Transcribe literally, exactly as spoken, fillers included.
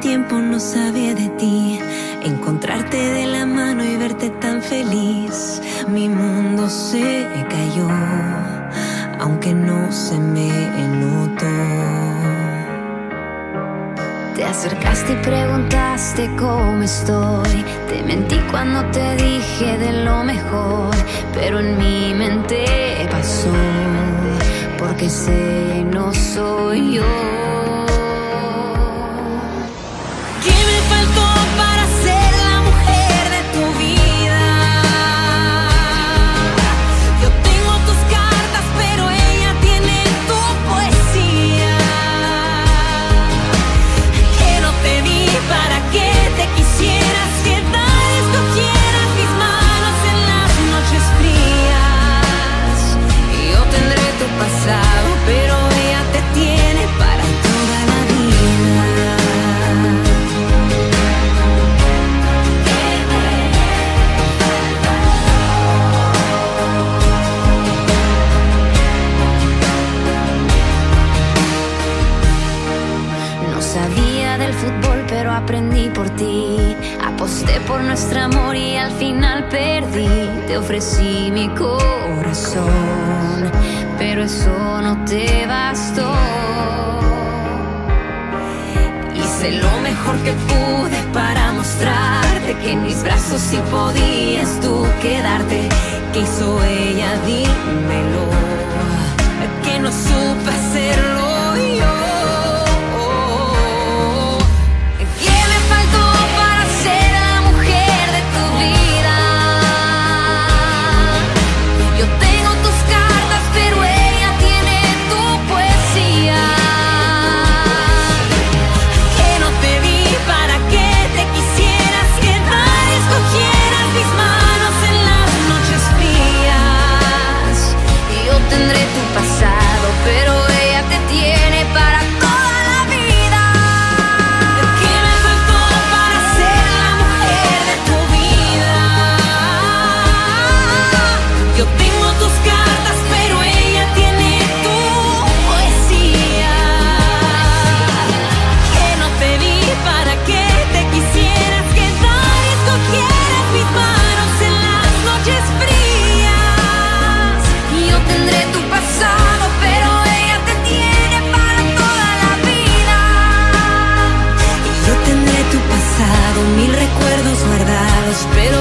tiempo no sabía de ti. Encontrarte de la mano y verte tan feliz. Mi mundo se cayó, aunque no se me notó. Te acercaste y preguntaste cómo estoy. Te mentí cuando te dije de lo mejor, pero en mi mente pasó, porque sé no soy yo. ¿Qué me faltó para ser la mujer de tu vida? Yo tengo tus cartas, pero ella tiene tu poesía. Que no te di para que te quisieras quedar, escogieras mis manos en las noches frías. Yo tendré tu pasado, pero ella te tiene para toda la vida. No sabía del fútbol, pero aprendí por ti. Aposté por nuestro amor y al final perdí. Te ofrecí mi corazón, pero eso no te bastó. Hice lo mejor que pude para mostrarte que en mis brazos sí podías tú quedarte. ¿Qué hizo ella? Dímelo, que no supe hacerlo yo. ¿Qué me faltó para ser la mujer de tu vida? Yo tengo tus cartas, pero ella tiene tu poesía. Que no te di para que te quisieras quedar, escogieras mis manos en las noches frías. Y yo tendré tu pasado, pero ella te tiene para toda la vida. ¿Qué me faltó para ser la mujer de tu vida? Yo tengo tus cartas, pero ella tiene tu poesía. Que no te di para que te quisieras quedar, escogieras mis manos en las noches frías. Yo tendré tu pasado, pero ella te tiene para toda la vida. Y yo tendré tu pasado, mil recuerdos guardados, pero